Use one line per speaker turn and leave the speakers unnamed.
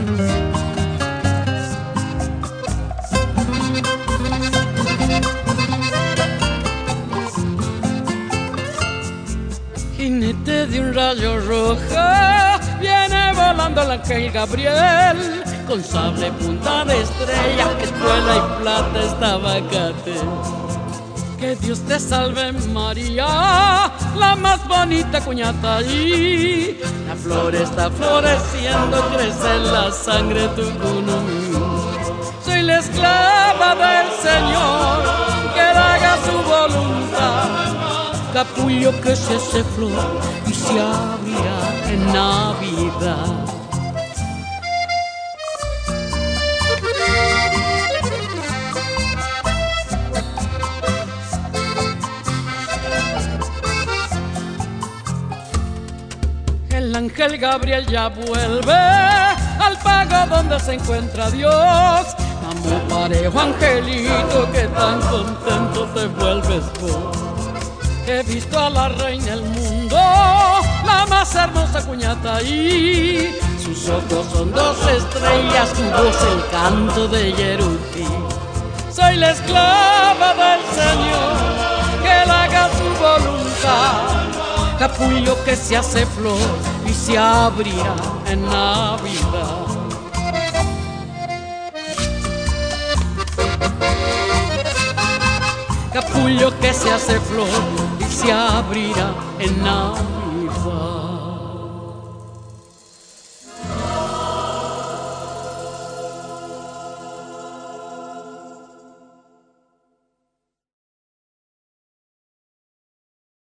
Jinete de un rayo rojo, viene volando el ángel Gabriel, con sable punta de estrella, espuela y plata esta vacate. Que Dios te salve María, la más bonita cuñata allí. La flor está floreciendo, crece la sangre tucunumí. Soy la esclava del Señor, que haga su voluntad. Capullo que se hace flor y se abrirá en Navidad. El ángel Gabriel ya vuelve al pago donde se encuentra Dios. Amo parejo angelito, que tan contento te vuelves vos. He visto a la reina del mundo, la más hermosa cuñata ahí. Sus ojos son dos estrellas, tu voz el canto de Yerutí. Soy la esclava del Señor, que él haga su voluntad. Capullo que se hace flor y se abrirá en Navidad. Capullo que se hace flor y se abrirá en Navidad.